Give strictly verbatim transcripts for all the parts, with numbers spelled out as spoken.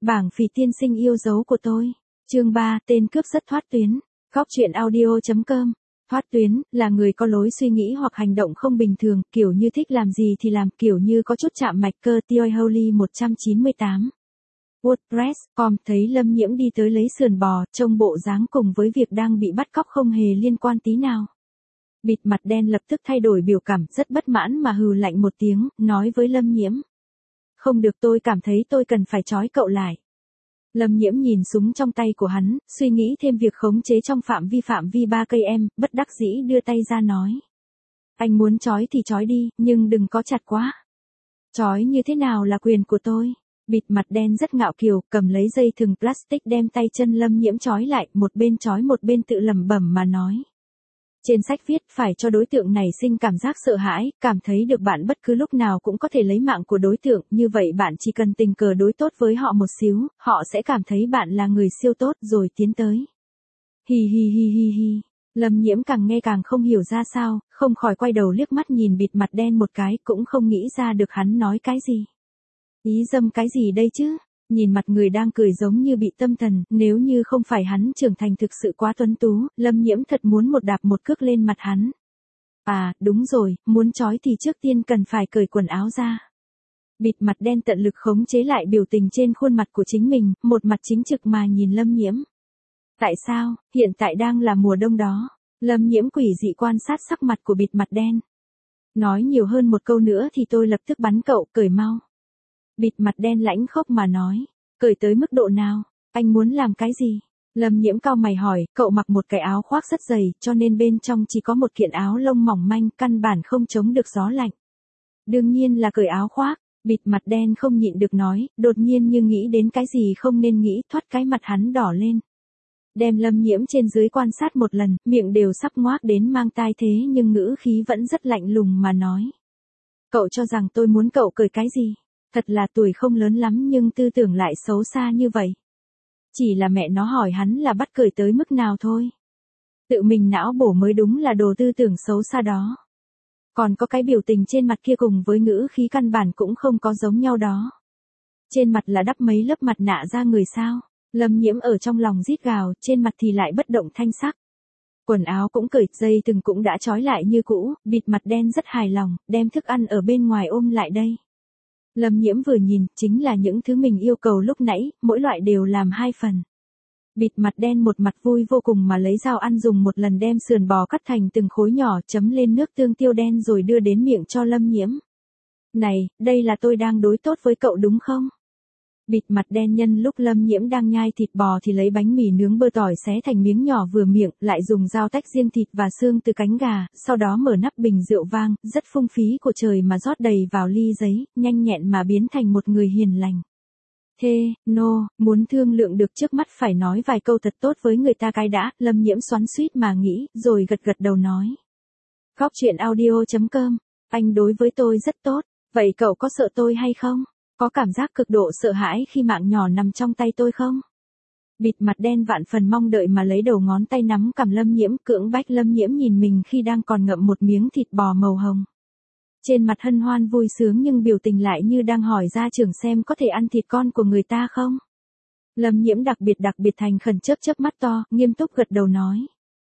Bảng phì tiên sinh yêu dấu của tôi. Chương ba, tên cướp rất thoát tuyến. Góc truyện audio chấm com. Thoát tuyến, là người có lối suy nghĩ hoặc hành động không bình thường, kiểu như thích làm gì thì làm, kiểu như có chút chạm mạch cơ. Tioy Holy một trăm chín mươi tám. WordPress chấm com thấy Lâm Nhiễm đi tới lấy sườn bò, trông bộ dáng cùng với việc đang bị bắt cóc không hề liên quan tí nào. Bịt mặt đen lập tức thay đổi biểu cảm, rất bất mãn mà hừ lạnh một tiếng, nói với Lâm Nhiễm. Không được, tôi cảm thấy tôi cần phải trói cậu lại. Lâm Nhiễm nhìn súng trong tay của hắn, suy nghĩ thêm việc khống chế trong phạm vi phạm vi ba cây em, bất đắc dĩ đưa tay ra nói. Anh muốn trói thì trói đi, nhưng đừng có chặt quá. Trói như thế nào là quyền của tôi. Bịt mặt đen rất ngạo kiều, cầm lấy dây thừng plastic đem tay chân Lâm Nhiễm trói lại, một bên trói một bên tự lẩm bẩm mà nói. Trên sách viết phải cho đối tượng này sinh cảm giác sợ hãi, cảm thấy được bạn bất cứ lúc nào cũng có thể lấy mạng của đối tượng, như vậy bạn chỉ cần tình cờ đối tốt với họ một xíu, họ sẽ cảm thấy bạn là người siêu tốt rồi tiến tới. Hi hi hi hi hi. Lâm Nhiễm càng nghe càng không hiểu ra sao, không khỏi quay đầu liếc mắt nhìn bịt mặt đen một cái, cũng không nghĩ ra được hắn nói cái gì. Ý dâm cái gì đây chứ? Nhìn mặt người đang cười giống như bị tâm thần, nếu như không phải hắn trưởng thành thực sự quá tuấn tú, Lâm Nhiễm thật muốn một đạp một cước lên mặt hắn. À, đúng rồi, muốn trói thì trước tiên cần phải cởi quần áo ra. Bịt mặt đen tận lực khống chế lại biểu tình trên khuôn mặt của chính mình, một mặt chính trực mà nhìn Lâm Nhiễm. Tại sao, hiện tại đang là mùa đông đó. Lâm Nhiễm quỷ dị quan sát sắc mặt của bịt mặt đen. Nói nhiều hơn một câu nữa thì tôi lập tức bắn cậu, cởi mau. Bịt mặt đen lãnh khốc mà nói, cởi tới mức độ nào, anh muốn làm cái gì? Lâm Nhiễm cau mày hỏi, cậu mặc một cái áo khoác rất dày, cho nên bên trong chỉ có một kiện áo lông mỏng manh, căn bản không chống được gió lạnh. Đương nhiên là cởi áo khoác, bịt mặt đen không nhịn được nói, đột nhiên như nghĩ đến cái gì không nên nghĩ, thoát cái mặt hắn đỏ lên. Đem Lâm Nhiễm trên dưới quan sát một lần, miệng đều sắp ngoác đến mang tai thế nhưng ngữ khí vẫn rất lạnh lùng mà nói. Cậu cho rằng tôi muốn cậu cởi cái gì? Thật là tuổi không lớn lắm nhưng tư tưởng lại xấu xa như vậy. Chỉ là mẹ nó hỏi hắn là bắt cởi tới mức nào thôi. Tự mình não bổ mới đúng là đồ tư tưởng xấu xa đó. Còn có cái biểu tình trên mặt kia cùng với ngữ khí căn bản cũng không có giống nhau đó. Trên mặt là đắp mấy lớp mặt nạ ra người sao. Lâm Nhiễm ở trong lòng rít gào, trên mặt thì lại bất động thanh sắc. Quần áo cũng cởi, dây thừng cũng đã trói lại như cũ, bịt mặt đen rất hài lòng, đem thức ăn ở bên ngoài ôm lại đây. Lâm Nhiễm vừa nhìn, chính là những thứ mình yêu cầu lúc nãy, mỗi loại đều làm hai phần. Bịt mặt đen một mặt vui vô cùng mà lấy dao ăn dùng một lần đem sườn bò cắt thành từng khối nhỏ, chấm lên nước tương tiêu đen rồi đưa đến miệng cho Lâm Nhiễm. Này, đây là tôi đang đối tốt với cậu đúng không? Bịt mặt đen nhân lúc Lâm Nhiễm đang nhai thịt bò thì lấy bánh mì nướng bơ tỏi xé thành miếng nhỏ vừa miệng, lại dùng dao tách riêng thịt và xương từ cánh gà, sau đó mở nắp bình rượu vang, rất phung phí của trời mà rót đầy vào ly giấy, nhanh nhẹn mà biến thành một người hiền lành. Thê, nô, no, muốn thương lượng được trước mắt phải nói vài câu thật tốt với người ta cái đã, Lâm Nhiễm xoắn xuýt mà nghĩ, rồi gật gật đầu nói. Góc truyện audio chấm com, anh đối với tôi rất tốt, vậy cậu có sợ tôi hay không? Có cảm giác cực độ sợ hãi khi mạng nhỏ nằm trong tay tôi không? Bịt mặt đen vạn phần mong đợi mà lấy đầu ngón tay nắm cằm Lâm Nhiễm, cưỡng bách Lâm Nhiễm nhìn mình khi đang còn ngậm một miếng thịt bò màu hồng. Trên mặt hân hoan vui sướng nhưng biểu tình lại như đang hỏi gia trưởng xem có thể ăn thịt con của người ta không? Lâm Nhiễm đặc biệt đặc biệt thành khẩn chớp chớp mắt to, nghiêm túc gật đầu nói.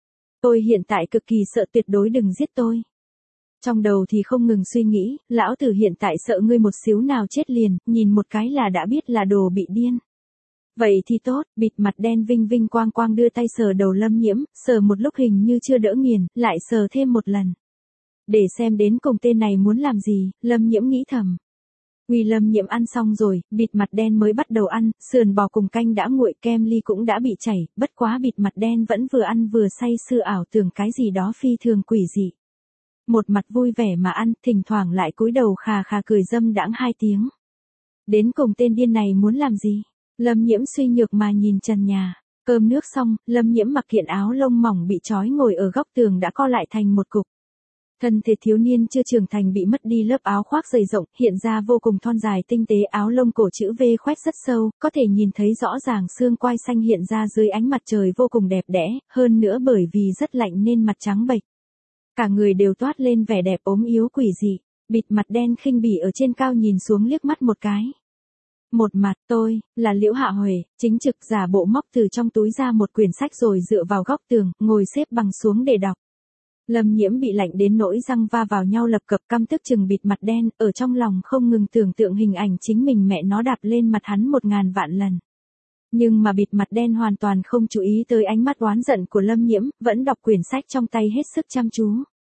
Tôi hiện tại cực kỳ sợ, tuyệt đối đừng giết tôi. Trong đầu thì không ngừng suy nghĩ, lão tử hiện tại sợ ngươi một xíu nào chết liền, nhìn một cái là đã biết là đồ bị điên. Vậy thì tốt, bịt mặt đen vinh vinh quang quang đưa tay sờ đầu Lâm Nhiễm, sờ một lúc hình như chưa đỡ nghiền, lại sờ thêm một lần. Để xem đến cùng tên này muốn làm gì, Lâm Nhiễm nghĩ thầm. Uy Lâm Nhiễm ăn xong rồi, bịt mặt đen mới bắt đầu ăn, sườn bò cùng canh đã nguội, kem ly cũng đã bị chảy, bất quá bịt mặt đen vẫn vừa ăn vừa say sưa ảo tưởng cái gì đó phi thường quỷ dị. Một mặt vui vẻ mà ăn, thỉnh thoảng lại cúi đầu khà khà cười dâm đãng hai tiếng. Đến cùng tên điên này muốn làm gì? Lâm Nhiễm suy nhược mà nhìn trần nhà. Cơm nước xong, Lâm Nhiễm mặc kiện áo lông mỏng bị trói ngồi ở góc tường đã co lại thành một cục. Thân thể thiếu niên chưa trưởng thành bị mất đi lớp áo khoác dày rộng, hiện ra vô cùng thon dài tinh tế, áo lông cổ chữ V khoét rất sâu, có thể nhìn thấy rõ ràng xương quai xanh hiện ra dưới ánh mặt trời vô cùng đẹp đẽ, hơn nữa bởi vì rất lạnh nên mặt trắng bệch. Cả người đều toát lên vẻ đẹp ốm yếu quỷ dị, bịt mặt đen khinh bỉ ở trên cao nhìn xuống liếc mắt một cái. Một mặt tôi, là Liễu Hạ Huệ, chính trực giả bộ móc từ trong túi ra một quyển sách rồi dựa vào góc tường, ngồi xếp bằng xuống để đọc. Lâm Nhiễm bị lạnh đến nỗi răng va vào nhau lập cập, căm tức chừng bịt mặt đen, ở trong lòng không ngừng tưởng tượng hình ảnh chính mình mẹ nó đạp lên mặt hắn một ngàn vạn lần. Nhưng mà bịt mặt đen hoàn toàn không chú ý tới ánh mắt oán giận của Lâm Nhiễm, vẫn đọc quyển sách trong tay hết sức chăm chú.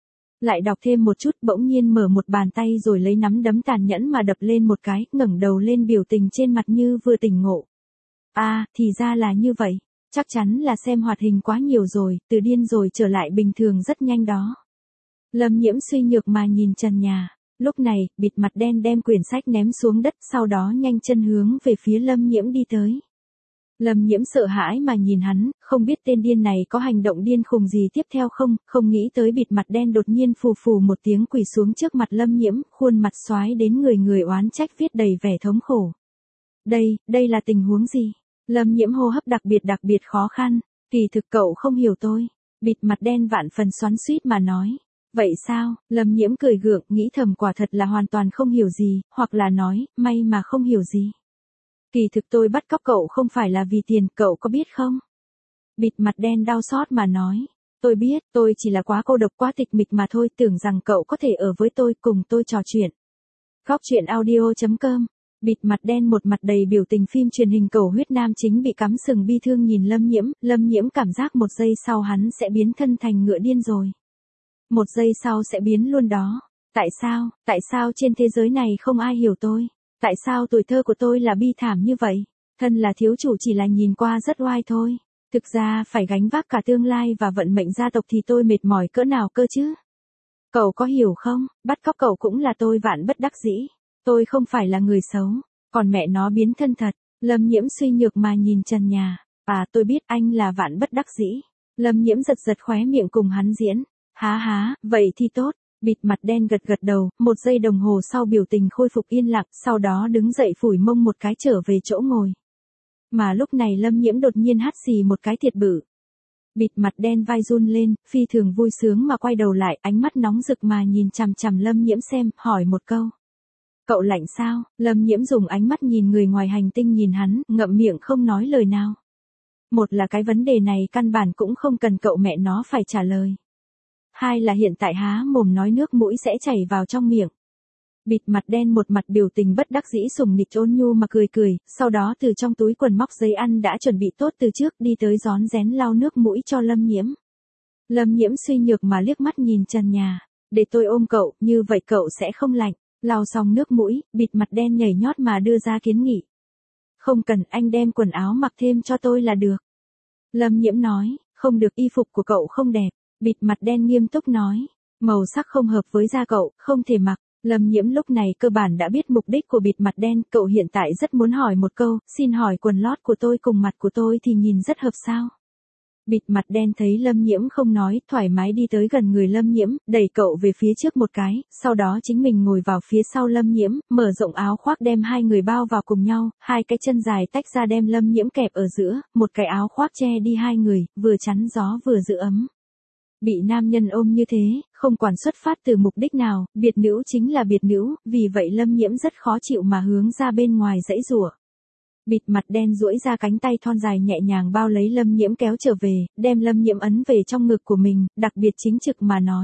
Lại đọc thêm một chút, bỗng nhiên mở một bàn tay rồi lấy nắm đấm tàn nhẫn mà đập lên một cái, ngẩng đầu lên biểu tình trên mặt như vừa tỉnh ngộ. À, thì ra là như vậy. Chắc chắn là xem hoạt hình quá nhiều rồi, từ điên rồi trở lại bình thường rất nhanh đó. Lâm Nhiễm suy nhược mà nhìn trần nhà. Lúc này, bịt mặt đen đem quyển sách ném xuống đất, sau đó nhanh chân hướng về phía Lâm Nhiễm đi tới. Lâm Nhiễm sợ hãi mà nhìn hắn, không biết tên điên này có hành động điên khùng gì tiếp theo không, không nghĩ tới bịt mặt đen đột nhiên phù phù một tiếng quỳ xuống trước mặt Lâm Nhiễm, khuôn mặt xoái đến người người oán trách viết đầy vẻ thống khổ. Đây, đây là tình huống gì? Lâm Nhiễm hô hấp đặc biệt đặc biệt khó khăn, kỳ thực cậu không hiểu tôi. Bịt mặt đen vạn phần xoắn xuýt mà nói. Vậy sao? Lâm Nhiễm cười gượng, nghĩ thầm quả thật là hoàn toàn không hiểu gì, hoặc là nói, may mà không hiểu gì. Kỳ thực tôi bắt cóc cậu không phải là vì tiền, cậu có biết không? Bịt mặt đen đau xót mà nói. Tôi biết, tôi chỉ là quá cô độc quá tịch mịch mà thôi, tưởng rằng cậu có thể ở với tôi, cùng tôi trò chuyện. Góc chuyện audio chấm com. Bịt mặt đen một mặt đầy biểu tình phim truyền hình cầu huyết nam chính bị cắm sừng bi thương nhìn Lâm Nhiễm, Lâm Nhiễm cảm giác một giây sau hắn sẽ biến thân thành ngựa điên rồi. Một giây sau sẽ biến luôn đó. Tại sao, tại sao trên thế giới này không ai hiểu tôi? Tại sao tuổi thơ của tôi là bi thảm như vậy? Thân là thiếu chủ chỉ là nhìn qua rất oai thôi. Thực ra phải gánh vác cả tương lai và vận mệnh gia tộc thì tôi mệt mỏi cỡ nào cơ chứ? Cậu có hiểu không, bắt cóc cậu cũng là tôi vạn bất đắc dĩ. Tôi không phải là người xấu, còn mẹ nó biến thân thật. Lâm Nhiễm suy nhược mà nhìn trần nhà. À, tôi biết anh là vạn bất đắc dĩ. Lâm Nhiễm giật giật khóe miệng cùng hắn diễn. Há há, vậy thì tốt. Bịt mặt đen gật gật đầu, một giây đồng hồ sau biểu tình khôi phục yên lặng, sau đó đứng dậy phủi mông một cái trở về chỗ ngồi. Mà lúc này Lâm Nhiễm đột nhiên hắt xì một cái thiệt bự. Bịt mặt đen vai run lên, phi thường vui sướng mà quay đầu lại, ánh mắt nóng rực mà nhìn chằm chằm Lâm Nhiễm xem, hỏi một câu. Cậu lạnh sao? Lâm Nhiễm dùng ánh mắt nhìn người ngoài hành tinh nhìn hắn, ngậm miệng không nói lời nào. Một là cái vấn đề này căn bản cũng không cần cậu mẹ nó phải trả lời. Hai là hiện tại há mồm nói nước mũi sẽ chảy vào trong miệng. Bịt mặt đen một mặt biểu tình bất đắc dĩ sùng nịch ôn nhu mà cười cười, sau đó từ trong túi quần móc giấy ăn đã chuẩn bị tốt từ trước đi tới rón rén lau nước mũi cho Lâm Nhiễm. Lâm Nhiễm suy nhược mà liếc mắt nhìn trần nhà. Để tôi ôm cậu, như vậy cậu sẽ không lạnh. Lau xong nước mũi, bịt mặt đen nhảy nhót mà đưa ra kiến nghị. Không cần, anh đem quần áo mặc thêm cho tôi là được. Lâm Nhiễm nói, không được, y phục của cậu không đẹp. Bịt mặt đen nghiêm túc nói, màu sắc không hợp với da cậu, không thể mặc. Lâm Nhiễm lúc này cơ bản đã biết mục đích của bịt mặt đen, cậu hiện tại rất muốn hỏi một câu, xin hỏi quần lót của tôi cùng mặt của tôi thì nhìn rất hợp sao? Bịt mặt đen thấy Lâm Nhiễm không nói, thoải mái đi tới gần người Lâm Nhiễm, đẩy cậu về phía trước một cái, sau đó chính mình ngồi vào phía sau Lâm Nhiễm, mở rộng áo khoác đem hai người bao vào cùng nhau, hai cái chân dài tách ra đem Lâm Nhiễm kẹp ở giữa, một cái áo khoác che đi hai người, vừa chắn gió vừa giữ ấm. Bị nam nhân ôm như thế, không quản xuất phát từ mục đích nào, biệt nữ chính là biệt nữ, vì vậy Lâm Nhiễm rất khó chịu mà hướng ra bên ngoài dãy rủa. Bịt mặt đen duỗi ra cánh tay thon dài nhẹ nhàng bao lấy Lâm Nhiễm kéo trở về, đem Lâm Nhiễm ấn về trong ngực của mình, đặc biệt chính trực mà nói.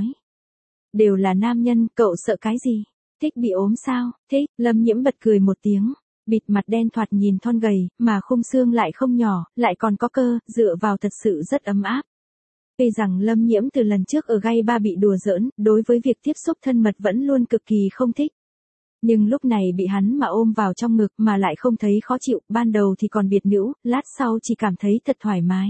Đều là nam nhân, cậu sợ cái gì? Thích bị ốm sao? Thích, Lâm Nhiễm bật cười một tiếng. Bịt mặt đen thoạt nhìn thon gầy, mà khung xương lại không nhỏ, lại còn có cơ, dựa vào thật sự rất ấm áp. Tuy rằng Lâm Nhiễm từ lần trước ở gay ba bị đùa giỡn, đối với việc tiếp xúc thân mật vẫn luôn cực kỳ không thích. Nhưng lúc này bị hắn mà ôm vào trong ngực mà lại không thấy khó chịu, ban đầu thì còn biệt nữ, lát sau chỉ cảm thấy thật thoải mái.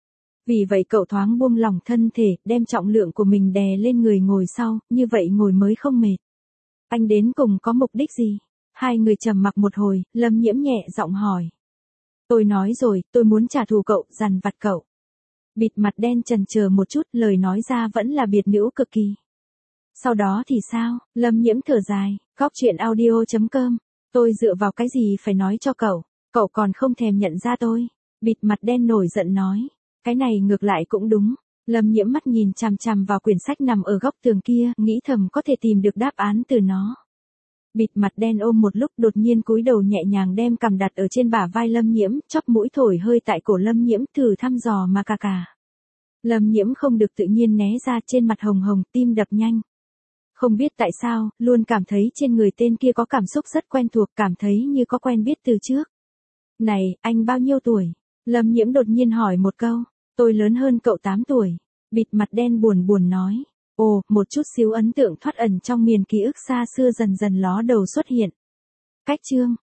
Vì vậy cậu thoáng buông lỏng thân thể, đem trọng lượng của mình đè lên người ngồi sau, như vậy ngồi mới không mệt. Anh đến cùng có mục đích gì? Hai người trầm mặc một hồi, Lâm Nhiễm nhẹ giọng hỏi. Tôi nói rồi, tôi muốn trả thù cậu, dằn vặt cậu. Bịt mặt đen chần chờ một chút, lời nói ra vẫn là biệt nữ cực kỳ. Sau đó thì sao? Lâm Nhiễm thở dài, góc chuyện audio chấm com. Tôi dựa vào cái gì phải nói cho cậu? Cậu còn không thèm nhận ra tôi. Bịt mặt đen nổi giận nói. Cái này ngược lại cũng đúng. Lâm Nhiễm mắt nhìn chằm chằm vào quyển sách nằm ở góc tường kia, nghĩ thầm có thể tìm được đáp án từ nó. Bịt mặt đen ôm một lúc đột nhiên cúi đầu nhẹ nhàng đem cằm đặt ở trên bả vai Lâm Nhiễm, chóp mũi thổi hơi tại cổ Lâm Nhiễm thử thăm dò mà cà cà. Lâm Nhiễm không được tự nhiên né ra, trên mặt hồng hồng, tim đập nhanh. Không biết tại sao, luôn cảm thấy trên người tên kia có cảm xúc rất quen thuộc, cảm thấy như có quen biết từ trước. Này, anh bao nhiêu tuổi? Lâm Nhiễm đột nhiên hỏi một câu. Tôi lớn hơn cậu tám tuổi. Bịt mặt đen buồn buồn nói. Ồ, một chút xíu ấn tượng thoát ẩn trong miền ký ức xa xưa dần dần ló đầu xuất hiện. Cách chương.